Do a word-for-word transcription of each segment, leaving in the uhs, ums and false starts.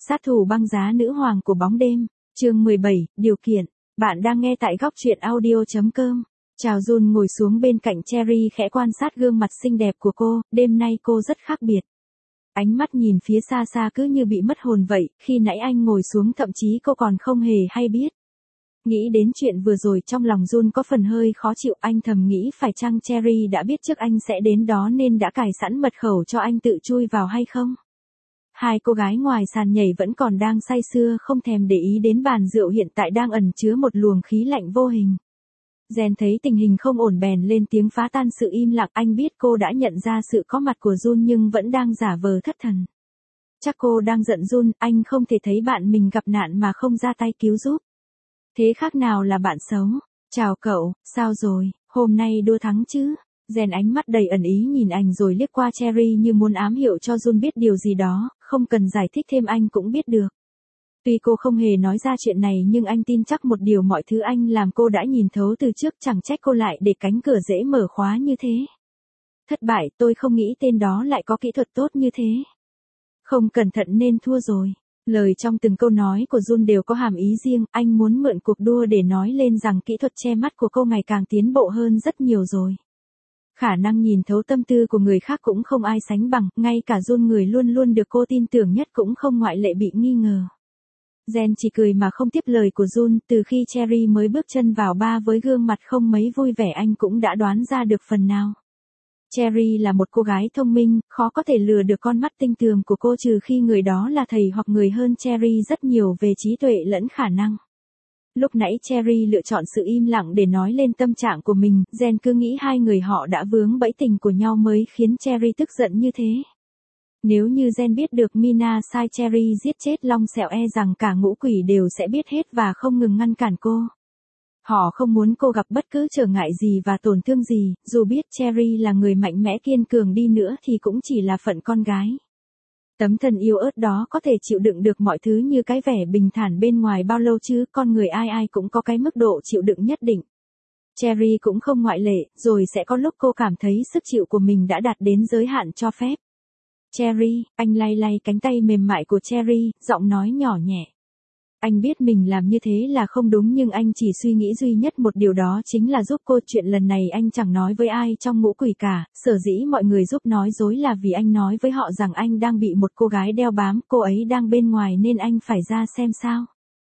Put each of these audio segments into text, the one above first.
Sát thủ băng giá nữ hoàng của bóng đêm, chương mười bảy, điều kiện. Bạn đang nghe tại góc truyện audio chấm com. Chào Jun ngồi xuống bên cạnh Cherry khẽ quan sát gương mặt xinh đẹp của cô, đêm nay cô rất khác biệt. Ánh mắt nhìn phía xa xa cứ như bị mất hồn vậy, khi nãy anh ngồi xuống thậm chí cô còn không hề hay biết. Nghĩ đến chuyện vừa rồi trong lòng Jun có phần hơi khó chịu, anh thầm nghĩ phải chăng Cherry đã biết trước anh sẽ đến đó nên đã cài sẵn mật khẩu cho anh tự chui vào hay không? Hai cô gái ngoài sàn nhảy vẫn còn đang say sưa không thèm để ý đến bàn rượu hiện tại đang ẩn chứa một luồng khí lạnh vô hình. Jen thấy tình hình không ổn bèn lên tiếng phá tan sự im lặng, anh biết cô đã nhận ra sự có mặt của Jun nhưng vẫn đang giả vờ thất thần. Chắc cô đang giận Jun, anh không thể thấy bạn mình gặp nạn mà không ra tay cứu giúp. Thế khác nào là bạn xấu? Chào cậu, sao rồi, hôm nay đua thắng chứ? Jen ánh mắt đầy ẩn ý nhìn anh rồi liếc qua Cherry như muốn ám hiệu cho Jun biết điều gì đó, không cần giải thích thêm anh cũng biết được. Tuy cô không hề nói ra chuyện này nhưng anh tin chắc một điều mọi thứ anh làm cô đã nhìn thấu từ trước, chẳng trách cô lại để cánh cửa dễ mở khóa như thế. Thất bại, tôi không nghĩ tên đó lại có kỹ thuật tốt như thế. Không cẩn thận nên thua rồi. Lời trong từng câu nói của Jun đều có hàm ý riêng, anh muốn mượn cuộc đua để nói lên rằng kỹ thuật che mắt của cô ngày càng tiến bộ hơn rất nhiều rồi. Khả năng nhìn thấu tâm tư của người khác cũng không ai sánh bằng, ngay cả Jun người luôn luôn được cô tin tưởng nhất cũng không ngoại lệ bị nghi ngờ. Jen chỉ cười mà không tiếp lời của Jun, từ khi Cherry mới bước chân vào bar với gương mặt không mấy vui vẻ anh cũng đã đoán ra được phần nào. Cherry là một cô gái thông minh, khó có thể lừa được con mắt tinh tường của cô trừ khi người đó là thầy hoặc người hơn Cherry rất nhiều về trí tuệ lẫn khả năng. Lúc nãy Cherry lựa chọn sự im lặng để nói lên tâm trạng của mình, Jen cứ nghĩ hai người họ đã vướng bẫy tình của nhau mới khiến Cherry tức giận như thế. Nếu như Jen biết được Mina sai Cherry giết chết Long Sẹo e rằng cả ngũ quỷ đều sẽ biết hết và không ngừng ngăn cản cô. Họ không muốn cô gặp bất cứ trở ngại gì và tổn thương gì, dù biết Cherry là người mạnh mẽ kiên cường đi nữa thì cũng chỉ là phận con gái. Tấm thân yêu ớt đó có thể chịu đựng được mọi thứ như cái vẻ bình thản bên ngoài bao lâu chứ, con người ai ai cũng có cái mức độ chịu đựng nhất định. Cherry cũng không ngoại lệ, rồi sẽ có lúc cô cảm thấy sức chịu của mình đã đạt đến giới hạn cho phép. Cherry, anh lay lay cánh tay mềm mại của Cherry, giọng nói nhỏ nhẹ. Anh biết mình làm như thế là không đúng nhưng anh chỉ suy nghĩ duy nhất một điều đó chính là giúp cô. Chuyện lần này anh chẳng nói với ai trong ngũ quỷ cả, sở dĩ mọi người giúp nói dối là vì anh nói với họ rằng anh đang bị một cô gái đeo bám, cô ấy đang bên ngoài nên anh phải ra xem sao.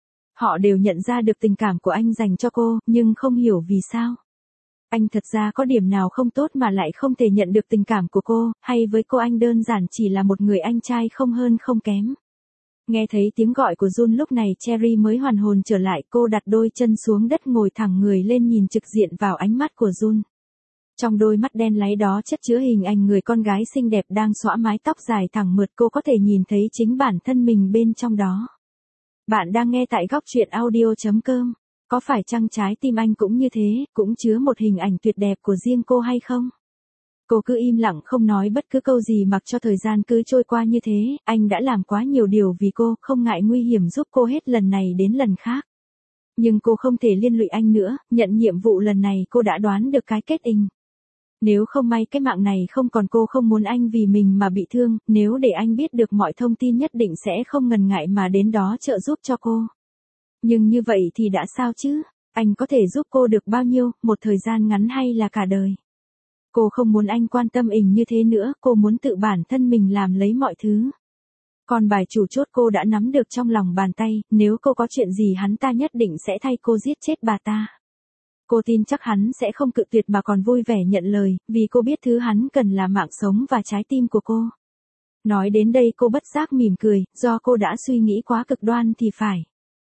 Họ đều nhận ra được tình cảm của anh dành cho cô, nhưng không hiểu vì sao. Anh thật ra có điểm nào không tốt mà lại không thể nhận được tình cảm của cô, hay với cô anh đơn giản chỉ là một người anh trai không hơn không kém. Nghe thấy tiếng gọi của Jun lúc này Cherry mới hoàn hồn trở lại, cô đặt đôi chân xuống đất ngồi thẳng người lên nhìn trực diện vào ánh mắt của Jun. Trong đôi mắt đen láy đó chất chứa hình ảnh người con gái xinh đẹp đang xõa mái tóc dài thẳng mượt, cô có thể nhìn thấy chính bản thân mình bên trong đó. Bạn đang nghe tại góc truyện audio chấm com. Có phải chăng trái tim anh cũng như thế, cũng chứa một hình ảnh tuyệt đẹp của riêng cô hay không? Cô cứ im lặng không nói bất cứ câu gì mặc cho thời gian cứ trôi qua như thế, anh đã làm quá nhiều điều vì cô, không ngại nguy hiểm giúp cô hết lần này đến lần khác. Nhưng cô không thể liên lụy anh nữa, nhận nhiệm vụ lần này cô đã đoán được cái kết inh. Nếu không may cái mạng này không còn cô không muốn anh vì mình mà bị thương, nếu để anh biết được mọi thông tin nhất định sẽ không ngần ngại mà đến đó trợ giúp cho cô. Nhưng như vậy thì đã sao chứ? Anh có thể giúp cô được bao nhiêu, một thời gian ngắn hay là cả đời? Cô không muốn anh quan tâm ỉnh như thế nữa, cô muốn tự bản thân mình làm lấy mọi thứ. Còn bài chủ chốt cô đã nắm được trong lòng bàn tay, nếu cô có chuyện gì hắn ta nhất định sẽ thay cô giết chết bà ta. Cô tin chắc hắn sẽ không cự tuyệt mà còn vui vẻ nhận lời, vì cô biết thứ hắn cần là mạng sống và trái tim của cô. Nói đến đây cô bất giác mỉm cười, do cô đã suy nghĩ quá cực đoan thì phải.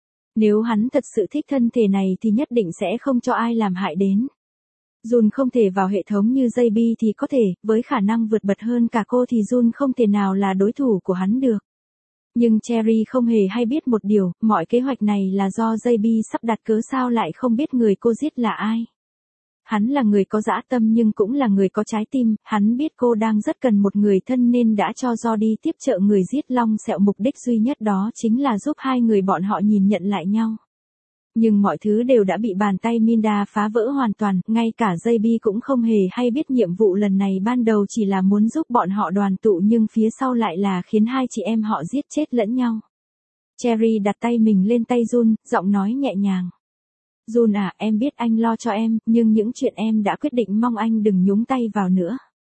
Nếu hắn thật sự thích thân thể này thì nhất định sẽ không cho ai làm hại đến. Jun không thể vào hệ thống như gi bê thì có thể, với khả năng vượt bật hơn cả cô thì Jun không thể nào là đối thủ của hắn được. Nhưng Cherry không hề hay biết một điều, mọi kế hoạch này là do gi bê sắp đặt, cớ sao lại không biết người cô giết là ai. Hắn là người có dã tâm nhưng cũng là người có trái tim, hắn biết cô đang rất cần một người thân nên đã cho Jordi tiếp trợ người giết Long Sẹo, mục đích duy nhất đó chính là giúp hai người bọn họ nhìn nhận lại nhau. Nhưng mọi thứ đều đã bị bàn tay Minda phá vỡ hoàn toàn, ngay cả gi bê cũng không hề hay biết nhiệm vụ lần này ban đầu chỉ là muốn giúp bọn họ đoàn tụ nhưng phía sau lại là khiến hai chị em họ giết chết lẫn nhau. Cherry đặt tay mình lên tay Jun, giọng nói nhẹ nhàng. Jun à, em biết anh lo cho em, nhưng những chuyện em đã quyết định mong anh đừng nhúng tay vào nữa.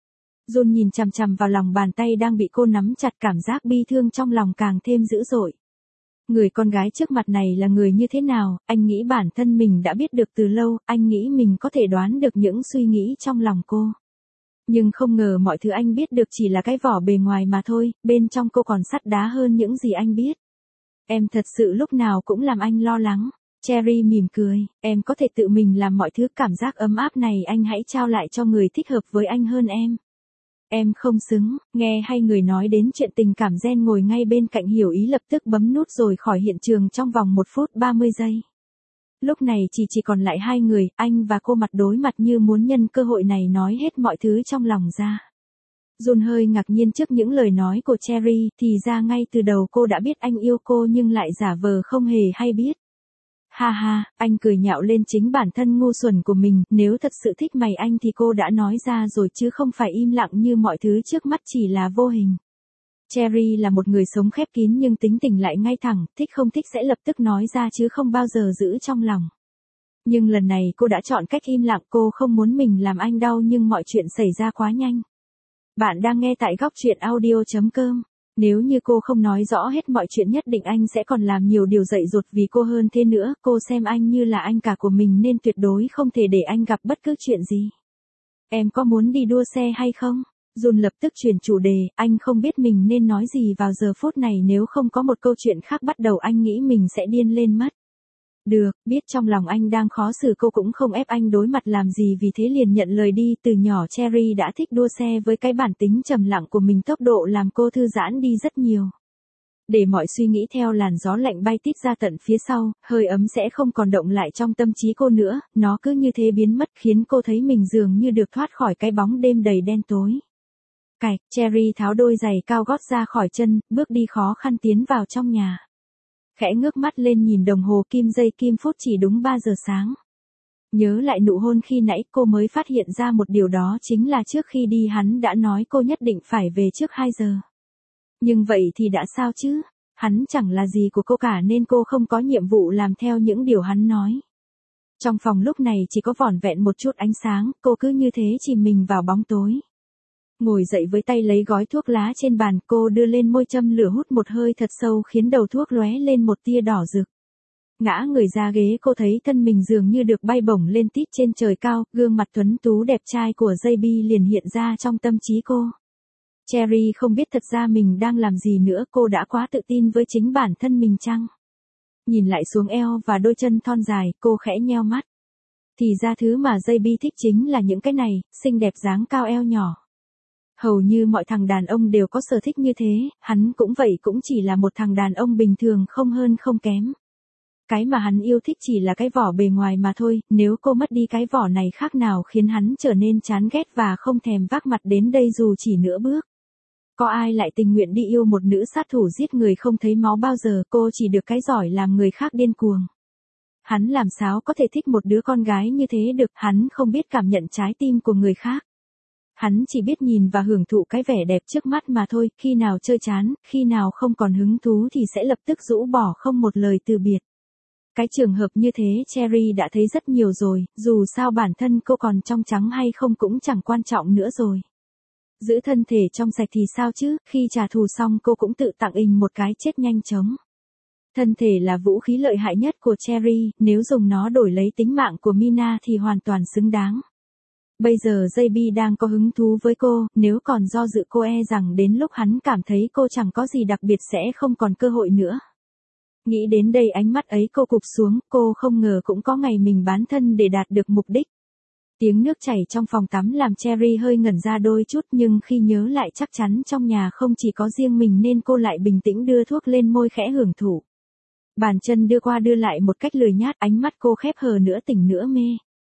Jun nhìn chằm chằm vào lòng bàn tay đang bị cô nắm chặt, cảm giác bi thương trong lòng càng thêm dữ dội. Người con gái trước mặt này là người như thế nào, anh nghĩ bản thân mình đã biết được từ lâu, anh nghĩ mình có thể đoán được những suy nghĩ trong lòng cô. Nhưng không ngờ mọi thứ anh biết được chỉ là cái vỏ bề ngoài mà thôi, bên trong cô còn sắt đá hơn những gì anh biết. Em thật sự lúc nào cũng làm anh lo lắng. Cherry mỉm cười, em có thể tự mình làm mọi thứ, cảm giác ấm áp này anh hãy trao lại cho người thích hợp với anh hơn em. Em không xứng, nghe hai người nói đến chuyện tình cảm, Jen ngồi ngay bên cạnh hiểu ý lập tức bấm nút rồi khỏi hiện trường trong vòng một phút ba mươi giây. Lúc này chỉ chỉ còn lại hai người, anh và cô mặt đối mặt như muốn nhân cơ hội này nói hết mọi thứ trong lòng ra. Jun hơi ngạc nhiên trước những lời nói của Cherry, thì ra ngay từ đầu cô đã biết anh yêu cô nhưng lại giả vờ không hề hay biết. Ha ha, anh cười nhạo lên chính bản thân ngu xuẩn của mình, nếu thật sự thích mày anh thì cô đã nói ra rồi chứ không phải im lặng như mọi thứ trước mắt chỉ là vô hình. Cherry là một người sống khép kín nhưng tính tình lại ngay thẳng, thích không thích sẽ lập tức nói ra chứ không bao giờ giữ trong lòng. Nhưng lần này cô đã chọn cách im lặng, cô không muốn mình làm anh đau nhưng mọi chuyện xảy ra quá nhanh. Bạn đang nghe tại góc truyện audio chấm com. Nếu như cô không nói rõ hết mọi chuyện nhất định anh sẽ còn làm nhiều điều dại dột vì cô hơn thế nữa, cô xem anh như là anh cả của mình nên tuyệt đối không thể để anh gặp bất cứ chuyện gì. Em có muốn đi đua xe hay không? Jun lập tức chuyển chủ đề, anh không biết mình nên nói gì vào giờ phút này, nếu không có một câu chuyện khác bắt đầu anh nghĩ mình sẽ điên lên mất. Được, biết trong lòng anh đang khó xử, cô cũng không ép anh đối mặt làm gì, vì thế liền nhận lời đi. Từ nhỏ Cherry đã thích đua xe, với cái bản tính trầm lặng của mình tốc độ làm cô thư giãn đi rất nhiều. Để mọi suy nghĩ theo làn gió lạnh bay tít ra tận phía sau, hơi ấm sẽ không còn động lại trong tâm trí cô nữa, nó cứ như thế biến mất khiến cô thấy mình dường như được thoát khỏi cái bóng đêm đầy đen tối. Cạch, Cherry tháo đôi giày cao gót ra khỏi chân, bước đi khó khăn tiến vào trong nhà. Khẽ ngước mắt lên nhìn đồng hồ kim giây kim phút, chỉ đúng ba giờ sáng. Nhớ lại nụ hôn khi nãy, cô mới phát hiện ra một điều, đó chính là trước khi đi hắn đã nói cô nhất định phải về trước hai giờ. Nhưng vậy thì đã sao chứ? Hắn chẳng là gì của cô cả nên cô không có nhiệm vụ làm theo những điều hắn nói. Trong phòng lúc này chỉ có vỏn vẹn một chút ánh sáng, cô cứ như thế chìm mình vào bóng tối. Ngồi dậy với tay lấy gói thuốc lá trên bàn, cô đưa lên môi châm lửa hút một hơi thật sâu khiến đầu thuốc lóe lên một tia đỏ rực. Ngã người ra ghế, cô thấy thân mình dường như được bay bổng lên tít trên trời cao, gương mặt tuấn tú đẹp trai của J B liền hiện ra trong tâm trí cô. Cherry không biết thật ra mình đang làm gì nữa, cô đã quá tự tin với chính bản thân mình chăng? Nhìn lại xuống eo và đôi chân thon dài, cô khẽ nheo mắt. Thì ra thứ mà J B thích chính là những cái này, xinh đẹp dáng cao eo nhỏ. Hầu như mọi thằng đàn ông đều có sở thích như thế, hắn cũng vậy, cũng chỉ là một thằng đàn ông bình thường không hơn không kém. Cái mà hắn yêu thích chỉ là cái vỏ bề ngoài mà thôi, nếu cô mất đi cái vỏ này khác nào khiến hắn trở nên chán ghét và không thèm vác mặt đến đây dù chỉ nửa bước. Có ai lại tình nguyện đi yêu một nữ sát thủ giết người không thấy máu bao giờ, cô chỉ được cái giỏi làm người khác điên cuồng. Hắn làm sao có thể thích một đứa con gái như thế được, hắn không biết cảm nhận trái tim của người khác. Hắn chỉ biết nhìn và hưởng thụ cái vẻ đẹp trước mắt mà thôi, khi nào chơi chán, khi nào không còn hứng thú thì sẽ lập tức rũ bỏ không một lời từ biệt. Cái trường hợp như thế Cherry đã thấy rất nhiều rồi, dù sao bản thân cô còn trong trắng hay không cũng chẳng quan trọng nữa rồi. Giữ thân thể trong sạch thì sao chứ, khi trả thù xong cô cũng tự tặng mình một cái chết nhanh chóng. Thân thể là vũ khí lợi hại nhất của Cherry, nếu dùng nó đổi lấy tính mạng của Mina thì hoàn toàn xứng đáng. Bây giờ J B đang có hứng thú với cô, nếu còn do dự cô e rằng đến lúc hắn cảm thấy cô chẳng có gì đặc biệt sẽ không còn cơ hội nữa. Nghĩ đến đây ánh mắt ấy cô cụp xuống, cô không ngờ cũng có ngày mình bán thân để đạt được mục đích. Tiếng nước chảy trong phòng tắm làm Cherry hơi ngẩn ra đôi chút, nhưng khi nhớ lại chắc chắn trong nhà không chỉ có riêng mình nên cô lại bình tĩnh đưa thuốc lên môi khẽ hưởng thụ. Bàn chân đưa qua đưa lại một cách lười nhát, ánh mắt cô khép hờ nửa tỉnh nửa mê.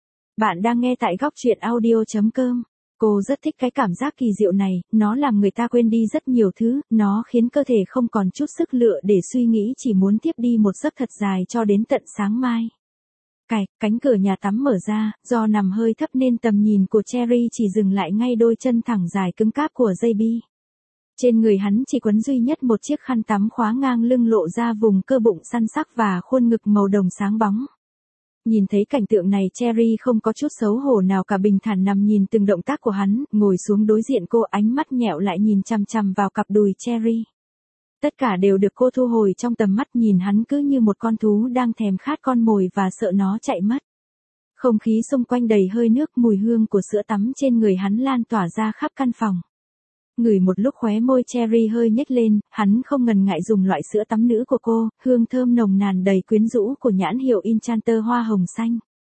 Bạn đang nghe tại góc truyện audio chấm com. Cô rất thích cái cảm giác kỳ diệu này, nó làm người ta quên đi rất nhiều thứ, nó khiến cơ thể không còn chút sức lựa để suy nghĩ, chỉ muốn tiếp đi một giấc thật dài cho đến tận sáng mai. Cạch, cánh cửa nhà tắm mở ra, do nằm hơi thấp nên tầm nhìn của Cherry chỉ dừng lại ngay đôi chân thẳng dài cứng cáp của J B. Trên người hắn chỉ quấn duy nhất một chiếc khăn tắm khóa ngang lưng lộ ra vùng cơ bụng săn sắc và khuôn ngực màu đồng sáng bóng. Nhìn thấy cảnh tượng này Cherry không có chút xấu hổ nào cả, bình thản nằm nhìn từng động tác của hắn, ngồi xuống đối diện cô, ánh mắt nhẹo lại nhìn chằm chằm vào cặp đùi Cherry. Tất cả đều được cô thu hồi trong tầm mắt, nhìn hắn cứ như một con thú đang thèm khát con mồi và sợ nó chạy mất. Không khí xung quanh đầy hơi nước, mùi hương của sữa tắm trên người hắn lan tỏa ra khắp căn phòng. Ngửi một lúc khóe môi Cherry hơi nhếch lên, hắn không ngần ngại dùng loại sữa tắm nữ của cô, hương thơm nồng nàn đầy quyến rũ của nhãn hiệu Enchanter hoa hồng xanh.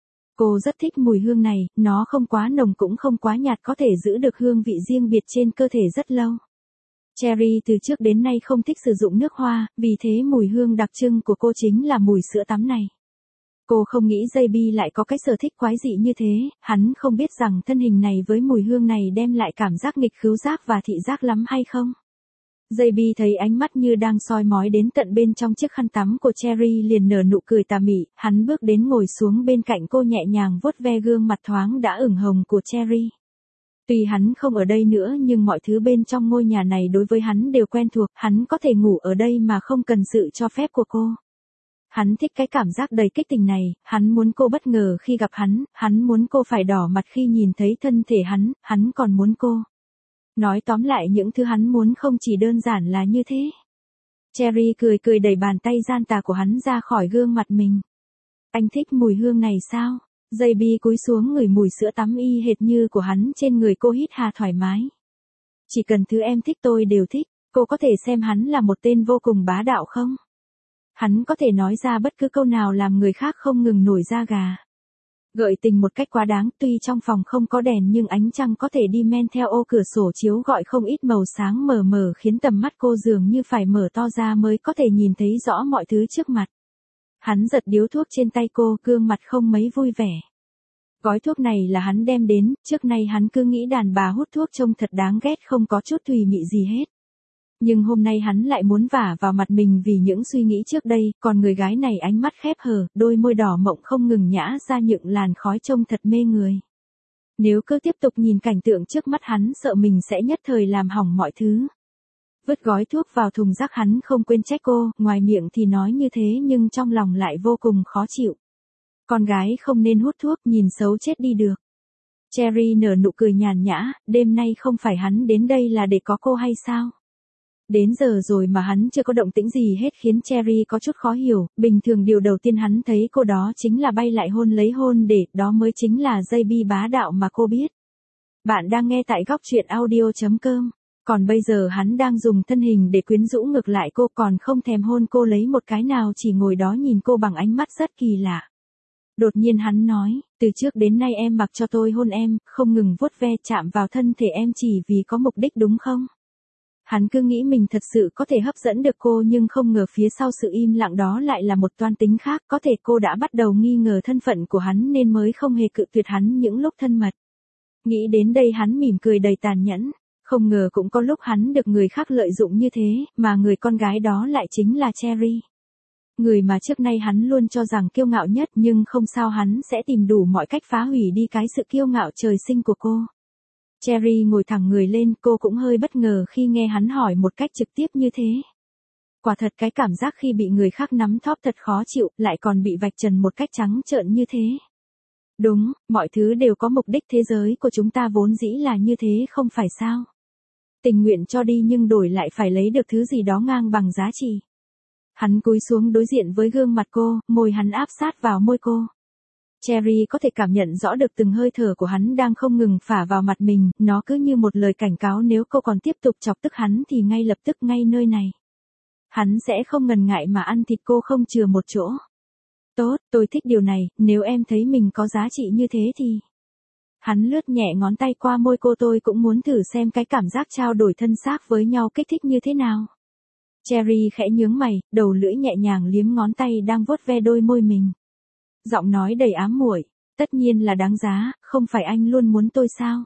Cô rất thích mùi hương này, nó không quá nồng cũng không quá nhạt, có thể giữ được hương vị riêng biệt trên cơ thể rất lâu. Cherry từ trước đến nay không thích sử dụng nước hoa, vì thế mùi hương đặc trưng của cô chính là mùi sữa tắm này. Cô không nghĩ gi bê lại có cái sở thích quái dị như thế, hắn không biết rằng thân hình này với mùi hương này đem lại cảm giác nghịch khứu giác và thị giác lắm hay không. gi bê thấy ánh mắt như đang soi mói đến tận bên trong chiếc khăn tắm của Cherry liền nở nụ cười tà mị, hắn bước đến ngồi xuống bên cạnh cô, nhẹ nhàng vuốt ve gương mặt thoáng đã ửng hồng của Cherry. Tuy hắn không ở đây nữa nhưng mọi thứ bên trong ngôi nhà này đối với hắn đều quen thuộc, hắn có thể ngủ ở đây mà không cần sự cho phép của cô. Hắn thích cái cảm giác đầy kích tình này, hắn muốn cô bất ngờ khi gặp hắn, hắn muốn cô phải đỏ mặt khi nhìn thấy thân thể hắn, hắn còn muốn cô. Nói tóm lại những thứ hắn muốn không chỉ đơn giản là như thế. Cherry cười cười đẩy bàn tay gian tà của hắn ra khỏi gương mặt mình. Anh thích mùi hương này sao? gi bê cúi xuống ngửi mùi sữa tắm y hệt như của hắn trên người cô, hít hà thoải mái. Chỉ cần thứ em thích tôi đều thích, cô có thể xem hắn là một tên vô cùng bá đạo không? Hắn có thể nói ra bất cứ câu nào làm người khác không ngừng nổi da gà. Gợi tình một cách quá đáng, tuy trong phòng không có đèn nhưng ánh trăng có thể đi men theo ô cửa sổ chiếu gọi không ít màu sáng mờ mờ, khiến tầm mắt cô dường như phải mở to ra mới có thể nhìn thấy rõ mọi thứ trước mặt. Hắn giật điếu thuốc trên tay cô, gương mặt không mấy vui vẻ. Gói thuốc này là hắn đem đến, trước nay hắn cứ nghĩ đàn bà hút thuốc trông thật đáng ghét, không có chút thùy mị gì hết. Nhưng hôm nay hắn lại muốn vả vào mặt mình vì những suy nghĩ trước đây, còn người gái này ánh mắt khép hờ, đôi môi đỏ mộng không ngừng nhả ra những làn khói trông thật mê người. Nếu cứ tiếp tục nhìn cảnh tượng trước mắt hắn sợ mình sẽ nhất thời làm hỏng mọi thứ. Vứt gói thuốc vào thùng rác, hắn không quên trách cô, ngoài miệng thì nói như thế nhưng trong lòng lại vô cùng khó chịu. Con gái không nên hút thuốc, nhìn xấu chết đi được. Cherry nở nụ cười nhàn nhã, đêm nay không phải hắn đến đây là để có cô hay sao? Đến giờ rồi mà hắn chưa có động tĩnh gì hết khiến Cherry có chút khó hiểu, bình thường điều đầu tiên hắn thấy cô đó chính là bay lại hôn lấy hôn để, đó mới chính là gi bê bá đạo mà cô biết. Bạn đang nghe tại góc truyện audio chấm com, còn bây giờ hắn đang dùng thân hình để quyến rũ ngược lại cô, còn không thèm hôn cô lấy một cái nào, chỉ ngồi đó nhìn cô bằng ánh mắt rất kỳ lạ. Đột nhiên hắn nói, từ trước đến nay em mặc cho tôi hôn em, không ngừng vuốt ve chạm vào thân thể em chỉ vì có mục đích đúng không? Hắn cứ nghĩ mình thật sự có thể hấp dẫn được cô nhưng không ngờ phía sau sự im lặng đó lại là một toan tính khác, có thể cô đã bắt đầu nghi ngờ thân phận của hắn nên mới không hề cự tuyệt hắn những lúc thân mật. Nghĩ đến đây hắn mỉm cười đầy tàn nhẫn, không ngờ cũng có lúc hắn được người khác lợi dụng như thế, mà người con gái đó lại chính là Cherry. Người mà trước nay hắn luôn cho rằng kiêu ngạo nhất, nhưng không sao, hắn sẽ tìm đủ mọi cách phá hủy đi cái sự kiêu ngạo trời sinh của cô. Cherry ngồi thẳng người lên, cô cũng hơi bất ngờ khi nghe hắn hỏi một cách trực tiếp như thế. Quả thật cái cảm giác khi bị người khác nắm thóp thật khó chịu, lại còn bị vạch trần một cách trắng trợn như thế. Đúng, mọi thứ đều có mục đích, thế giới của chúng ta vốn dĩ là như thế không phải sao? Tình nguyện cho đi nhưng đổi lại phải lấy được thứ gì đó ngang bằng giá trị. Hắn cúi xuống đối diện với gương mặt cô, môi hắn áp sát vào môi cô. Cherry có thể cảm nhận rõ được từng hơi thở của hắn đang không ngừng phả vào mặt mình, nó cứ như một lời cảnh cáo nếu cô còn tiếp tục chọc tức hắn thì ngay lập tức ngay nơi này. Hắn sẽ không ngần ngại mà ăn thịt cô không chừa một chỗ. Tốt, tôi thích điều này, nếu em thấy mình có giá trị như thế thì... Hắn lướt nhẹ ngón tay qua môi cô, tôi cũng muốn thử xem cái cảm giác trao đổi thân xác với nhau kích thích như thế nào. Cherry khẽ nhướng mày, đầu lưỡi nhẹ nhàng liếm ngón tay đang vuốt ve đôi môi mình. Giọng nói đầy ám muội, tất nhiên là đáng giá, không phải anh luôn muốn tôi sao?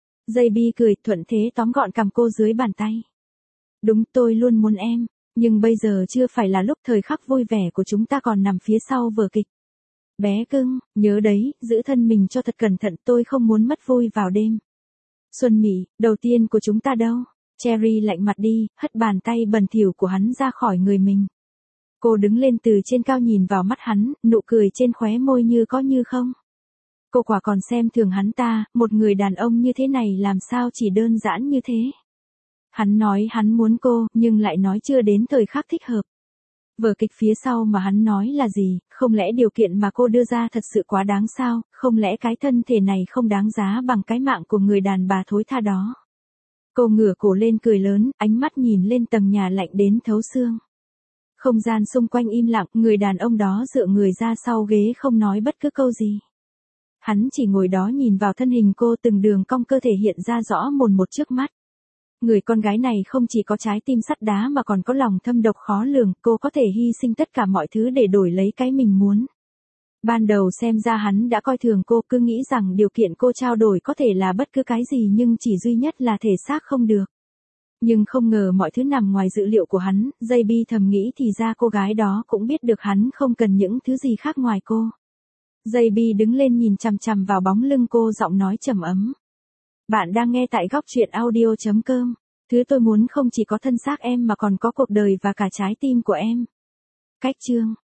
gi bê cười thuận thế tóm gọn cằm cô dưới bàn tay. Đúng, tôi luôn muốn em, nhưng bây giờ chưa phải là lúc, thời khắc vui vẻ của chúng ta còn nằm phía sau vở kịch. Bé cưng, nhớ đấy, giữ thân mình cho thật cẩn thận, tôi không muốn mất vui vào đêm xuân mỹ đầu tiên của chúng ta đâu. Cherry lạnh mặt đi, hất bàn tay bẩn thỉu của hắn ra khỏi người mình. Cô đứng lên từ trên cao nhìn vào mắt hắn, nụ cười trên khóe môi như có như không. Cô quả còn xem thường hắn ta, một người đàn ông như thế này làm sao chỉ đơn giản như thế. Hắn nói hắn muốn cô, nhưng lại nói chưa đến thời khắc thích hợp. Vở kịch phía sau mà hắn nói là gì, không lẽ điều kiện mà cô đưa ra thật sự quá đáng sao, không lẽ cái thân thể này không đáng giá bằng cái mạng của người đàn bà thối tha đó. Cô ngửa cổ lên cười lớn, ánh mắt nhìn lên tầng nhà lạnh đến thấu xương. Không gian xung quanh im lặng, người đàn ông đó dựa người ra sau ghế không nói bất cứ câu gì. Hắn chỉ ngồi đó nhìn vào thân hình cô, từng đường cong cơ thể hiện ra rõ mồn một trước mắt. Người con gái này không chỉ có trái tim sắt đá mà còn có lòng thâm độc khó lường, cô có thể hy sinh tất cả mọi thứ để đổi lấy cái mình muốn. Ban đầu xem ra hắn đã coi thường cô, cứ nghĩ rằng điều kiện cô trao đổi có thể là bất cứ cái gì nhưng chỉ duy nhất là thể xác không được. Nhưng không ngờ mọi thứ nằm ngoài dự liệu của hắn, gi bê thầm nghĩ thì ra cô gái đó cũng biết được hắn không cần những thứ gì khác ngoài cô. gi bê đứng lên nhìn chằm chằm vào bóng lưng cô, giọng nói trầm ấm. Bạn đang nghe tại góc truyện audio chấm com. Thứ tôi muốn không chỉ có thân xác em mà còn có cuộc đời và cả trái tim của em. Cách chương